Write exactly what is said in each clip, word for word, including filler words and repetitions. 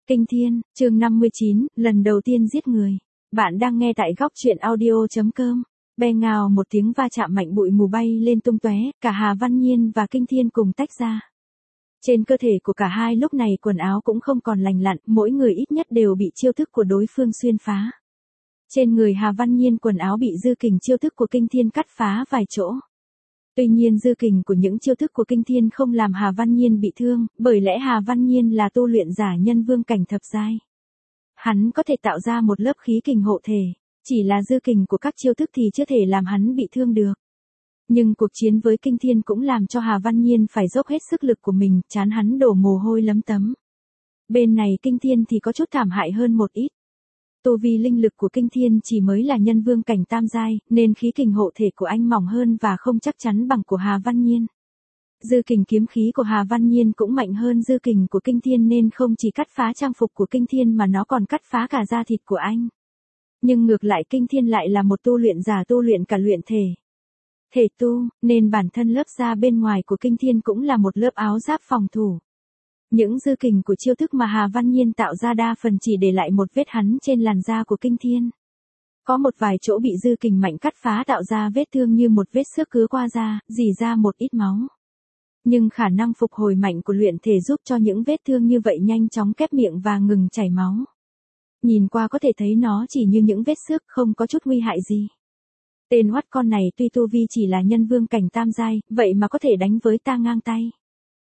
Kinh Thiên, chương năm mươi chín, lần đầu tiên giết người. Bạn đang nghe tại góc truyện audio chấm com. Bè ngào một tiếng va chạm mạnh, bụi mù bay lên tung tóe, cả Hà Văn Nhiên và Kinh Thiên cùng tách ra. Trên cơ thể của cả hai lúc này quần áo cũng không còn lành lặn, mỗi người ít nhất đều bị chiêu thức của đối phương xuyên phá. Trên người Hà Văn Nhiên quần áo bị dư kình chiêu thức của Kinh Thiên cắt phá vài chỗ. Tuy nhiên dư kình của những chiêu thức của Kinh Thiên không làm Hà Văn Nhiên bị thương, bởi lẽ Hà Văn Nhiên là tu luyện giả nhân vương cảnh thập giai. Hắn có thể tạo ra một lớp khí kình hộ thể, chỉ là dư kình của các chiêu thức thì chưa thể làm hắn bị thương được. Nhưng cuộc chiến với Kinh Thiên cũng làm cho Hà Văn Nhiên phải dốc hết sức lực của mình, trán hắn đổ mồ hôi lấm tấm. Bên này Kinh Thiên thì có chút thảm hại hơn một ít. Tu vi linh lực của Kinh Thiên chỉ mới là nhân vương cảnh tam giai, nên khí kình hộ thể của anh mỏng hơn và không chắc chắn bằng của Hà Văn Nhiên. Dư kình kiếm khí của Hà Văn Nhiên cũng mạnh hơn dư kình của Kinh Thiên nên không chỉ cắt phá trang phục của Kinh Thiên mà nó còn cắt phá cả da thịt của anh. Nhưng ngược lại Kinh Thiên lại là một tu luyện giả tu luyện cả luyện thể. Thể tu, nên bản thân lớp da bên ngoài của Kinh Thiên cũng là một lớp áo giáp phòng thủ. Những dư kình của chiêu thức mà Hà Văn Nhiên tạo ra đa phần chỉ để lại một vết hằn trên làn da của Kinh Thiên. Có một vài chỗ bị dư kình mạnh cắt phá tạo ra vết thương như một vết xước cứa qua da, rỉ ra một ít máu. Nhưng khả năng phục hồi mạnh của luyện thể giúp cho những vết thương như vậy nhanh chóng kép miệng và ngừng chảy máu. Nhìn qua có thể thấy nó chỉ như những vết xước, không có chút nguy hại gì. Tên hoắt con này tuy tu vi chỉ là nhân vương cảnh tam giai, vậy mà có thể đánh với ta ngang tay.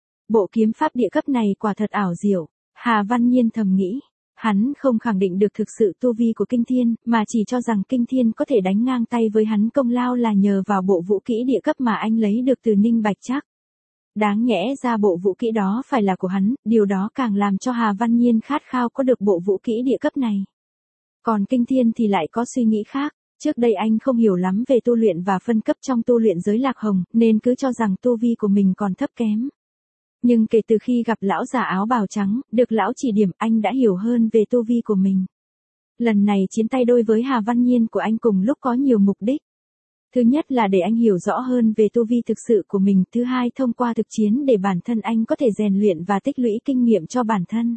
Bộ kiếm pháp địa cấp này quả thật ảo diệu, Hà Văn Nhiên thầm nghĩ. Hắn không khẳng định được thực sự tu vi của Kinh Thiên, mà chỉ cho rằng Kinh Thiên có thể đánh ngang tay với hắn công lao là nhờ vào bộ vũ kỹ địa cấp mà anh lấy được từ Ninh Bạch Trác. Đáng nhẽ ra bộ vũ kỹ đó phải là của hắn, điều đó càng làm cho Hà Văn Nhiên khát khao có được bộ vũ kỹ địa cấp này. Còn Kinh Thiên thì lại có suy nghĩ khác. Trước đây anh không hiểu lắm về tu luyện và phân cấp trong tu luyện giới Lạc Hồng, nên cứ cho rằng tu vi của mình còn thấp kém. Nhưng kể từ khi gặp lão già áo bào trắng, được lão chỉ điểm, anh đã hiểu hơn về tu vi của mình. Lần này chiến tay đôi với Hà Văn Nhiên của anh cùng lúc có nhiều mục đích. Thứ nhất là để anh hiểu rõ hơn về tu vi thực sự của mình, thứ hai thông qua thực chiến để bản thân anh có thể rèn luyện và tích lũy kinh nghiệm cho bản thân.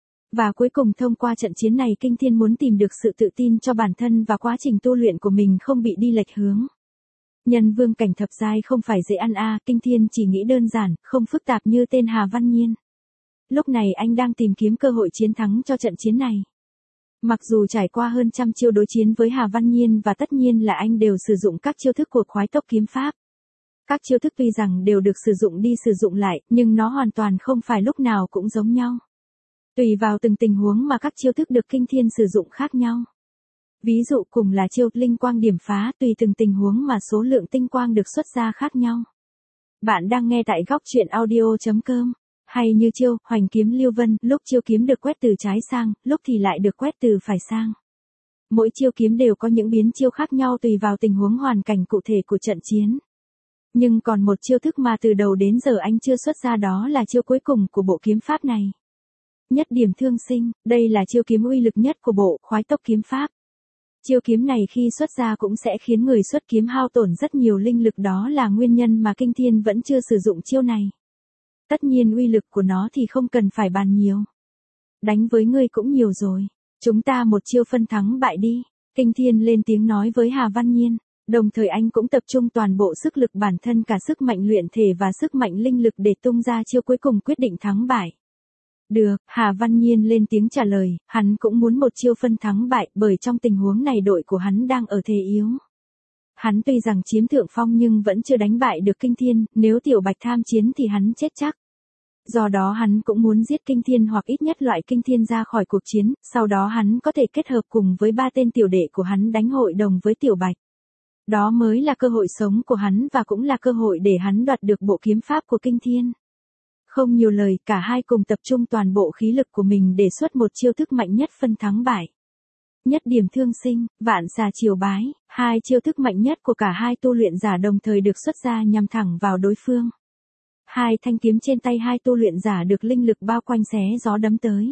Và cuối cùng thông qua trận chiến này Kinh Thiên muốn tìm được sự tự tin cho bản thân và quá trình tu luyện của mình không bị đi lệch hướng. Nhân vương cảnh thập giai không phải dễ ăn a, à, Kinh Thiên chỉ nghĩ đơn giản, không phức tạp như tên Hà Văn Nhiên. Lúc này anh đang tìm kiếm cơ hội chiến thắng cho trận chiến này. Mặc dù trải qua hơn trăm chiêu đối chiến với Hà Văn Nhiên và tất nhiên là anh đều sử dụng các chiêu thức của khoái tốc kiếm pháp. Các chiêu thức tuy rằng đều được sử dụng đi sử dụng lại, nhưng nó hoàn toàn không phải lúc nào cũng giống nhau. Tùy vào từng tình huống mà các chiêu thức được Kinh Thiên sử dụng khác nhau. Ví dụ cùng là chiêu linh quang điểm phá, tùy từng tình huống mà số lượng tinh quang được xuất ra khác nhau. Bạn đang nghe tại góc truyện audio chấm com. Hay như chiêu hoành kiếm lưu vân, lúc chiêu kiếm được quét từ trái sang, lúc thì lại được quét từ phải sang. Mỗi chiêu kiếm đều có những biến chiêu khác nhau tùy vào tình huống hoàn cảnh cụ thể của trận chiến. Nhưng còn một chiêu thức mà từ đầu đến giờ anh chưa xuất ra, đó là chiêu cuối cùng của bộ kiếm pháp này. Nhất điểm thương sinh, đây là chiêu kiếm uy lực nhất của bộ khoái tốc kiếm pháp. Chiêu kiếm này khi xuất ra cũng sẽ khiến người xuất kiếm hao tổn rất nhiều linh lực, đó là nguyên nhân mà Kinh Thiên vẫn chưa sử dụng chiêu này. Tất nhiên uy lực của nó thì không cần phải bàn nhiều. Đánh với ngươi cũng nhiều rồi, chúng ta một chiêu phân thắng bại đi, Kinh Thiên lên tiếng nói với Hà Văn Nhiên, đồng thời anh cũng tập trung toàn bộ sức lực bản thân, cả sức mạnh luyện thể và sức mạnh linh lực để tung ra chiêu cuối cùng quyết định thắng bại. Được, Hà Văn Nhiên lên tiếng trả lời, hắn cũng muốn một chiêu phân thắng bại, bởi trong tình huống này đội của hắn đang ở thế yếu. Hắn tuy rằng chiếm thượng phong nhưng vẫn chưa đánh bại được Kinh Thiên, nếu Tiểu Bạch tham chiến thì hắn chết chắc. Do đó hắn cũng muốn giết Kinh Thiên hoặc ít nhất loại Kinh Thiên ra khỏi cuộc chiến, sau đó hắn có thể kết hợp cùng với ba tên tiểu đệ của hắn đánh hội đồng với Tiểu Bạch. Đó mới là cơ hội sống của hắn và cũng là cơ hội để hắn đoạt được bộ kiếm pháp của Kinh Thiên. Không nhiều lời, cả hai cùng tập trung toàn bộ khí lực của mình để xuất một chiêu thức mạnh nhất phân thắng bại. Nhất điểm thương sinh, vạn xà triều bái, hai chiêu thức mạnh nhất của cả hai tu luyện giả đồng thời được xuất ra nhằm thẳng vào đối phương. Hai thanh kiếm trên tay hai tu luyện giả được linh lực bao quanh xé gió đấm tới.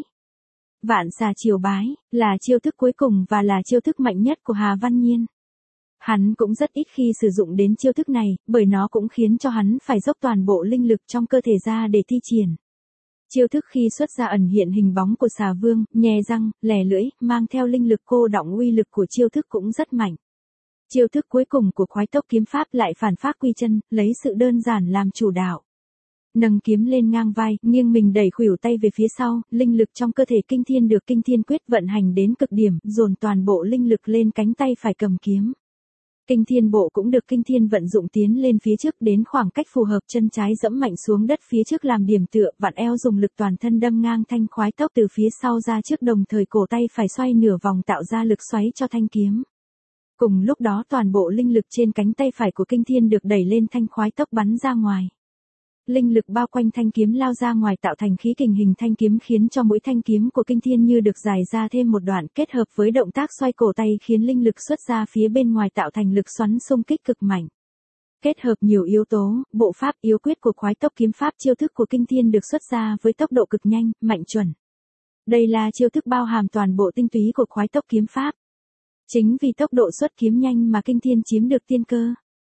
Vạn xà triều bái, là chiêu thức cuối cùng và là chiêu thức mạnh nhất của Hà Văn Nhiên. Hắn cũng rất ít khi sử dụng đến chiêu thức này, bởi nó cũng khiến cho hắn phải dốc toàn bộ linh lực trong cơ thể ra để thi triển. Chiêu thức khi xuất ra ẩn hiện hình bóng của xà vương, nhè răng, lè lưỡi, mang theo linh lực cô đọng uy lực của chiêu thức cũng rất mạnh. Chiêu thức cuối cùng của khoái tốc kiếm pháp lại phản phát quy chân, lấy sự đơn giản làm chủ đạo. Nâng kiếm lên ngang vai, nghiêng mình đẩy khuỷu tay về phía sau, linh lực trong cơ thể kinh thiên được kinh thiên quyết vận hành đến cực điểm, dồn toàn bộ linh lực lên cánh tay phải cầm kiếm. Kinh thiên bộ cũng được kinh thiên vận dụng tiến lên phía trước đến khoảng cách phù hợp, chân trái dẫm mạnh xuống đất phía trước làm điểm tựa, vặn eo dùng lực toàn thân đâm ngang thanh khoái tốc từ phía sau ra trước, đồng thời cổ tay phải xoay nửa vòng tạo ra lực xoáy cho thanh kiếm. Cùng lúc đó toàn bộ linh lực trên cánh tay phải của kinh thiên được đẩy lên thanh khoái tốc bắn ra ngoài. Linh lực bao quanh thanh kiếm lao ra ngoài tạo thành khí kình hình thanh kiếm, khiến cho mũi thanh kiếm của kinh thiên như được dài ra thêm một đoạn, kết hợp với động tác xoay cổ tay khiến linh lực xuất ra phía bên ngoài tạo thành lực xoắn xung kích cực mạnh. Kết hợp nhiều yếu tố, bộ pháp yếu quyết của khoái tốc kiếm pháp, chiêu thức của kinh thiên được xuất ra với tốc độ cực nhanh, mạnh chuẩn. Đây là chiêu thức bao hàm toàn bộ tinh túy của khoái tốc kiếm pháp. Chính vì tốc độ xuất kiếm nhanh mà kinh thiên chiếm được tiên cơ.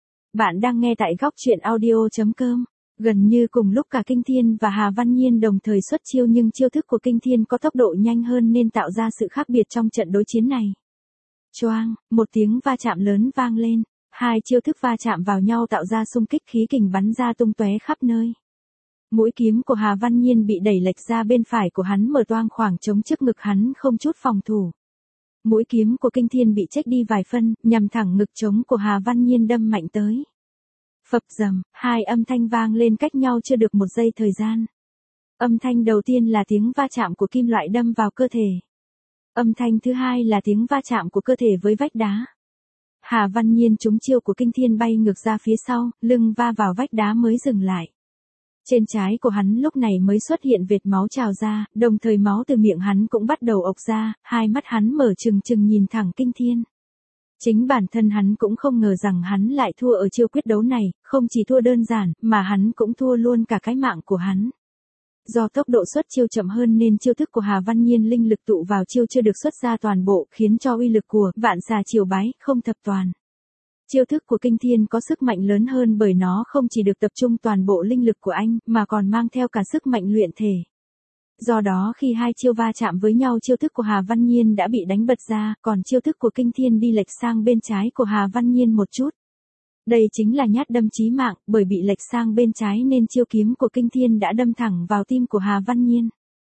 Bạn đang nghe tại góc truyện audio chấm com. Gần như cùng lúc cả Kinh Thiên và Hà Văn Nhiên đồng thời xuất chiêu, nhưng chiêu thức của Kinh Thiên có tốc độ nhanh hơn nên tạo ra sự khác biệt trong trận đối chiến này. Choang, một tiếng va chạm lớn vang lên, hai chiêu thức va chạm vào nhau tạo ra xung kích, khí kình bắn ra tung tóe khắp nơi. Mũi kiếm của Hà Văn Nhiên bị đẩy lệch ra bên phải của hắn, mở toang khoảng trống trước ngực hắn không chút phòng thủ. Mũi kiếm của Kinh Thiên bị chếch đi vài phân, nhằm thẳng ngực trống của Hà Văn Nhiên đâm mạnh tới. Phập rầm, hai âm thanh vang lên cách nhau chưa được một giây thời gian. Âm thanh đầu tiên là tiếng va chạm của kim loại đâm vào cơ thể. Âm thanh thứ hai là tiếng va chạm của cơ thể với vách đá. Hà Văn Nhiên trúng chiêu của Kinh Thiên bay ngược ra phía sau, lưng va vào vách đá mới dừng lại. Trên trái của hắn lúc này mới xuất hiện vệt máu trào ra, đồng thời máu từ miệng hắn cũng bắt đầu ộc ra, hai mắt hắn mở trừng trừng nhìn thẳng Kinh Thiên. Chính bản thân hắn cũng không ngờ rằng hắn lại thua ở chiêu quyết đấu này, không chỉ thua đơn giản, mà hắn cũng thua luôn cả cái mạng của hắn. Do tốc độ xuất chiêu chậm hơn nên chiêu thức của Hà Văn Nhiên linh lực tụ vào chiêu chưa được xuất ra toàn bộ, khiến cho uy lực của vạn xà triều bái không thập toàn. Chiêu thức của Kinh Thiên có sức mạnh lớn hơn bởi nó không chỉ được tập trung toàn bộ linh lực của anh, mà còn mang theo cả sức mạnh luyện thể. Do đó khi hai chiêu va chạm với nhau, chiêu thức của Hà Văn Nhiên đã bị đánh bật ra, còn chiêu thức của Kinh Thiên đi lệch sang bên trái của Hà Văn Nhiên một chút. Đây chính là nhát đâm chí mạng, bởi bị lệch sang bên trái nên chiêu kiếm của Kinh Thiên đã đâm thẳng vào tim của Hà Văn Nhiên.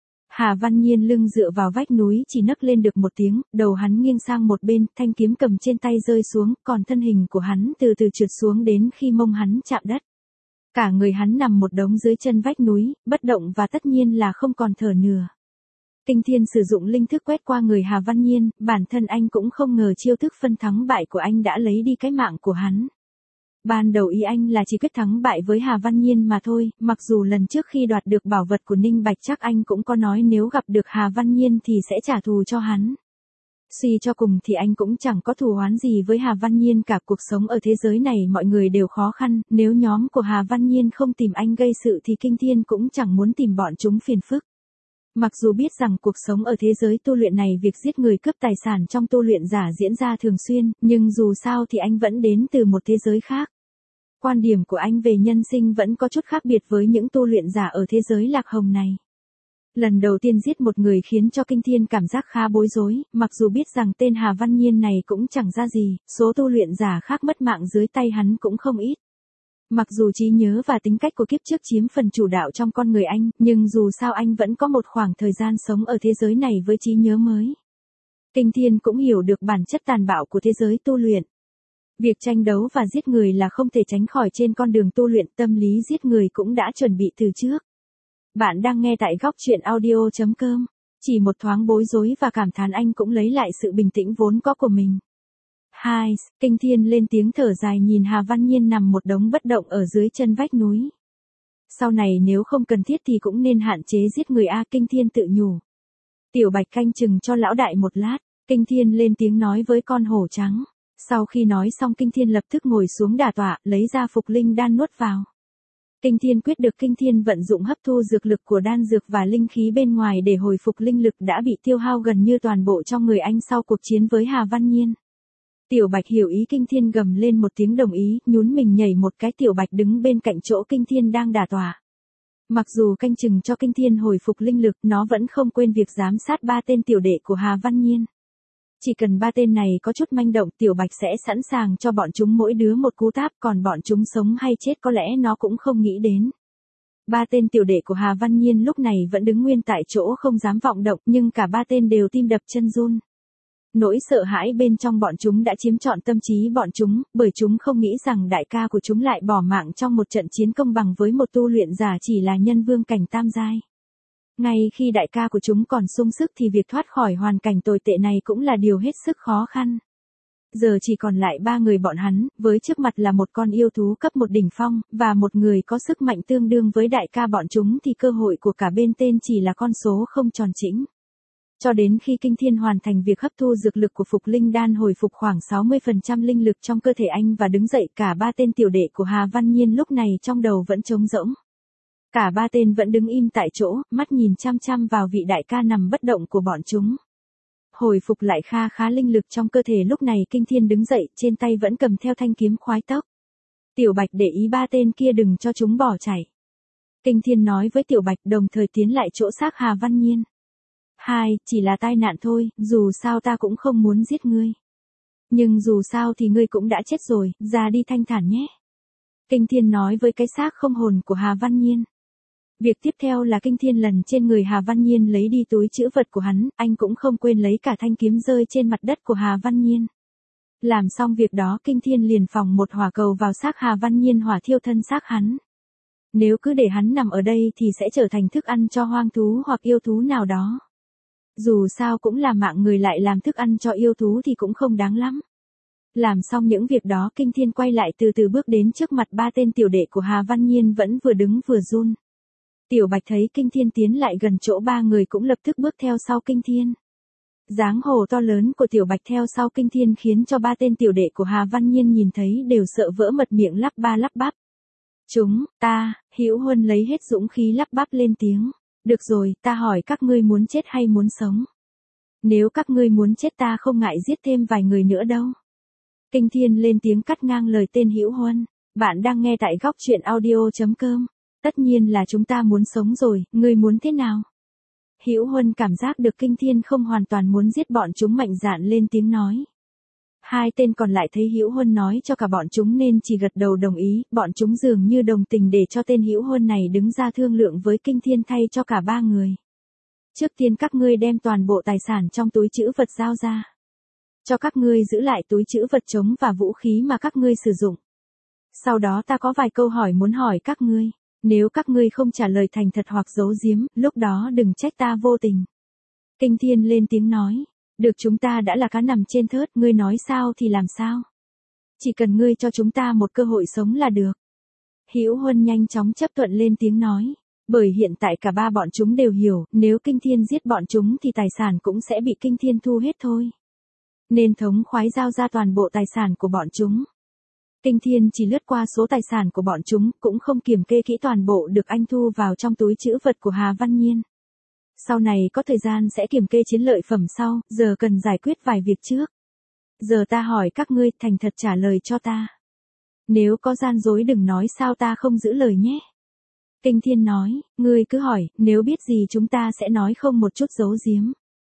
Hà Văn Nhiên lưng dựa vào vách núi chỉ nấc lên được một tiếng, đầu hắn nghiêng sang một bên, thanh kiếm cầm trên tay rơi xuống, còn thân hình của hắn từ từ trượt xuống đến khi mông hắn chạm đất. Cả người hắn nằm một đống dưới chân vách núi, bất động và tất nhiên là không còn thở nửa. Kinh Thiên sử dụng linh thức quét qua người Hà Văn Nhiên, bản thân anh cũng không ngờ chiêu thức phân thắng bại của anh đã lấy đi cái mạng của hắn. Ban đầu ý anh là chỉ quyết thắng bại với Hà Văn Nhiên mà thôi, mặc dù lần trước khi đoạt được bảo vật của Ninh Bạch Trác anh cũng có nói nếu gặp được Hà Văn Nhiên thì sẽ trả thù cho hắn. Suy cho cùng thì anh cũng chẳng có thù oán gì với Hà Văn Nhiên cả, cuộc sống ở thế giới này mọi người đều khó khăn, nếu nhóm của Hà Văn Nhiên không tìm anh gây sự thì Kinh Thiên cũng chẳng muốn tìm bọn chúng phiền phức. Mặc dù biết rằng cuộc sống ở thế giới tu luyện này việc giết người cướp tài sản trong tu luyện giả diễn ra thường xuyên, nhưng dù sao thì anh vẫn đến từ một thế giới khác. Quan điểm của anh về nhân sinh vẫn có chút khác biệt với những tu luyện giả ở thế giới lạc hồng này. Lần đầu tiên giết một người khiến cho Kinh Thiên cảm giác khá bối rối, mặc dù biết rằng tên Hà Văn Nhiên này cũng chẳng ra gì, số tu luyện giả khác mất mạng dưới tay hắn cũng không ít. Mặc dù trí nhớ và tính cách của kiếp trước chiếm phần chủ đạo trong con người anh, nhưng dù sao anh vẫn có một khoảng thời gian sống ở thế giới này với trí nhớ mới. Kinh Thiên cũng hiểu được bản chất tàn bạo của thế giới tu luyện. Việc tranh đấu và giết người là không thể tránh khỏi trên con đường tu luyện, tâm lý giết người cũng đã chuẩn bị từ trước. Bạn đang nghe tại góc truyện audio chấm com. Chỉ một thoáng bối rối và cảm thán anh cũng lấy lại sự bình tĩnh vốn có của mình. Hai, Kinh Thiên lên tiếng thở dài nhìn Hà Văn Nhiên nằm một đống bất động ở dưới chân vách núi. Sau này nếu không cần thiết thì cũng nên hạn chế giết người a, Kinh Thiên tự nhủ. Tiểu Bạch canh chừng cho lão đại một lát, Kinh Thiên lên tiếng nói với con hổ trắng. Sau khi nói xong Kinh Thiên lập tức ngồi xuống đả tọa, lấy ra phục linh đan nuốt vào. Kinh Thiên quyết được Kinh Thiên vận dụng hấp thu dược lực của đan dược và linh khí bên ngoài để hồi phục linh lực đã bị tiêu hao gần như toàn bộ trong người anh sau cuộc chiến với Hà Văn Nhiên. Tiểu Bạch hiểu ý Kinh Thiên gầm lên một tiếng đồng ý, nhún mình nhảy một cái. Tiểu Bạch đứng bên cạnh chỗ Kinh Thiên đang đả tọa. Mặc dù canh chừng cho Kinh Thiên hồi phục linh lực, nó vẫn không quên việc giám sát ba tên tiểu đệ của Hà Văn Nhiên. Chỉ cần ba tên này có chút manh động, Tiểu Bạch sẽ sẵn sàng cho bọn chúng mỗi đứa một cú táp, còn bọn chúng sống hay chết có lẽ nó cũng không nghĩ đến. Ba tên tiểu đệ của Hà Văn Nhiên lúc này vẫn đứng nguyên tại chỗ không dám vọng động, nhưng cả ba tên đều tim đập chân run. Nỗi sợ hãi bên trong bọn chúng đã chiếm trọn tâm trí bọn chúng, bởi chúng không nghĩ rằng đại ca của chúng lại bỏ mạng trong một trận chiến công bằng với một tu luyện giả chỉ là nhân vương cảnh tam giai. Ngay khi đại ca của chúng còn sung sức thì việc thoát khỏi hoàn cảnh tồi tệ này cũng là điều hết sức khó khăn. Giờ chỉ còn lại ba người bọn hắn, với trước mặt là một con yêu thú cấp một đỉnh phong, và một người có sức mạnh tương đương với đại ca bọn chúng thì cơ hội của cả bên tên chỉ là con số không tròn chỉnh. Cho đến khi Kinh Thiên hoàn thành việc hấp thu dược lực của Phục Linh Đan hồi phục khoảng sáu mươi phần trăm linh lực trong cơ thể anh và đứng dậy, cả ba tên tiểu đệ của Hà Văn Nhiên lúc này trong đầu vẫn trống rỗng. Cả ba tên vẫn đứng im tại chỗ, mắt nhìn chăm chăm vào vị đại ca nằm bất động của bọn chúng. Hồi phục lại kha khá linh lực trong cơ thể lúc này Kinh Thiên đứng dậy, trên tay vẫn cầm theo thanh kiếm khoái tốc. Tiểu Bạch để ý ba tên kia đừng cho chúng bỏ chạy. Kinh Thiên nói với Tiểu Bạch đồng thời tiến lại chỗ xác Hà Văn Nhiên. Hai, chỉ là tai nạn thôi, dù sao ta cũng không muốn giết ngươi. Nhưng dù sao thì ngươi cũng đã chết rồi, ra đi thanh thản nhé. Kinh Thiên nói với cái xác không hồn của Hà Văn Nhiên. Việc tiếp theo là Kinh Thiên lần trên người Hà Văn Nhiên lấy đi túi trữ vật của hắn, anh cũng không quên lấy cả thanh kiếm rơi trên mặt đất của Hà Văn Nhiên. Làm xong việc đó Kinh Thiên liền phóng một hỏa cầu vào xác Hà Văn Nhiên hỏa thiêu thân xác hắn. Nếu cứ để hắn nằm ở đây thì sẽ trở thành thức ăn cho hoang thú hoặc yêu thú nào đó. Dù sao cũng là mạng người, lại làm thức ăn cho yêu thú thì cũng không đáng lắm. Làm xong những việc đó Kinh Thiên quay lại từ từ bước đến trước mặt ba tên tiểu đệ của Hà Văn Nhiên vẫn vừa đứng vừa run. Tiểu Bạch thấy Kinh Thiên tiến lại gần chỗ ba người cũng lập tức bước theo sau Kinh Thiên. Dáng hồ to lớn của Tiểu Bạch theo sau Kinh Thiên khiến cho ba tên tiểu đệ của Hà Văn Nhiên nhìn thấy đều sợ vỡ mật miệng lắp ba lắp bắp. Chúng, ta, Hữu Huân lấy hết dũng khí lắp bắp lên tiếng. Được rồi, ta hỏi các ngươi muốn chết hay muốn sống? Nếu các ngươi muốn chết ta không ngại giết thêm vài người nữa đâu. Kinh Thiên lên tiếng cắt ngang lời tên Hữu Huân. Bạn đang nghe tại góc truyện audio chấm com. Tất nhiên là chúng ta muốn sống rồi, ngươi muốn thế nào? Hữu Huân cảm giác được Kinh Thiên không hoàn toàn muốn giết bọn chúng mạnh dạn lên tiếng nói. Hai tên còn lại thấy Hữu Huân nói cho cả bọn chúng nên chỉ gật đầu đồng ý, bọn chúng dường như đồng tình để cho tên Hữu Huân này đứng ra thương lượng với Kinh Thiên thay cho cả ba người. Trước tiên các ngươi đem toàn bộ tài sản trong túi trữ vật giao ra. Cho các ngươi giữ lại túi trữ vật trống và vũ khí mà các ngươi sử dụng. Sau đó ta có vài câu hỏi muốn hỏi các ngươi. Nếu các ngươi không trả lời thành thật hoặc giấu giếm, lúc đó đừng trách ta vô tình. Kinh Thiên lên tiếng nói. Được, chúng ta đã là cá nằm trên thớt, ngươi nói sao thì làm sao. Chỉ cần ngươi cho chúng ta một cơ hội sống là được. Hữu Huân nhanh chóng chấp thuận lên tiếng nói. Bởi hiện tại cả ba bọn chúng đều hiểu, nếu Kinh Thiên giết bọn chúng thì tài sản cũng sẽ bị Kinh Thiên thu hết thôi. Nên thống khoái giao ra toàn bộ tài sản của bọn chúng. Kinh Thiên chỉ lướt qua số tài sản của bọn chúng, cũng không kiểm kê kỹ toàn bộ được anh thu vào trong túi trữ vật của Hà Văn Nhiên. Sau này có thời gian sẽ kiểm kê chiến lợi phẩm sau, giờ cần giải quyết vài việc trước. Giờ ta hỏi các ngươi, thành thật trả lời cho ta. Nếu có gian dối đừng nói sao ta không giữ lời nhé. Kinh Thiên nói, ngươi cứ hỏi, nếu biết gì chúng ta sẽ nói không một chút giấu giếm.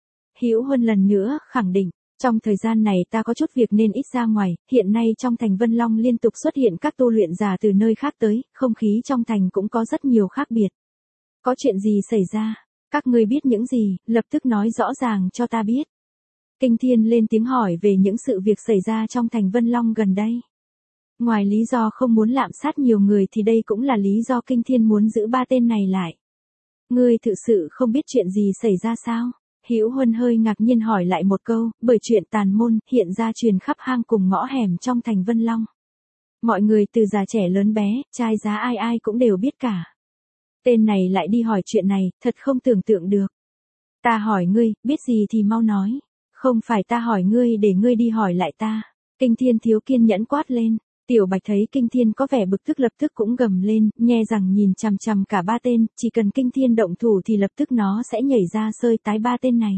Hữu Huân lần nữa khẳng định. Trong thời gian này ta có chút việc nên ít ra ngoài, hiện nay trong thành Vân Long liên tục xuất hiện các tu luyện giả từ nơi khác tới, không khí trong thành cũng có rất nhiều khác biệt. Có chuyện gì xảy ra? Các ngươi biết những gì, lập tức nói rõ ràng cho ta biết. Kinh Thiên lên tiếng hỏi về những sự việc xảy ra trong thành Vân Long gần đây. Ngoài lý do không muốn lạm sát nhiều người thì đây cũng là lý do Kinh Thiên muốn giữ ba tên này lại. Ngươi thực sự không biết chuyện gì xảy ra sao? Hữu Huân hơi ngạc nhiên hỏi lại một câu, bởi chuyện tàn môn hiện ra truyền khắp hang cùng ngõ hẻm trong thành Vân Long. Mọi người từ già trẻ lớn bé, trai giá ai ai cũng đều biết cả. Tên này lại đi hỏi chuyện này, thật không tưởng tượng được. Ta hỏi ngươi, biết gì thì mau nói. Không phải ta hỏi ngươi để ngươi đi hỏi lại ta. Kinh Thiên thiếu kiên nhẫn quát lên. Tiểu Bạch thấy Kinh Thiên có vẻ bực tức lập tức cũng gầm lên, nhe rằng nhìn chằm chằm cả ba tên, chỉ cần Kinh Thiên động thủ thì lập tức nó sẽ nhảy ra xơi tái ba tên này.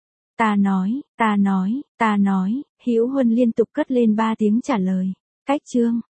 Ta nói, ta nói, ta nói, Hữu Huân liên tục cất lên ba tiếng trả lời. Cách chương.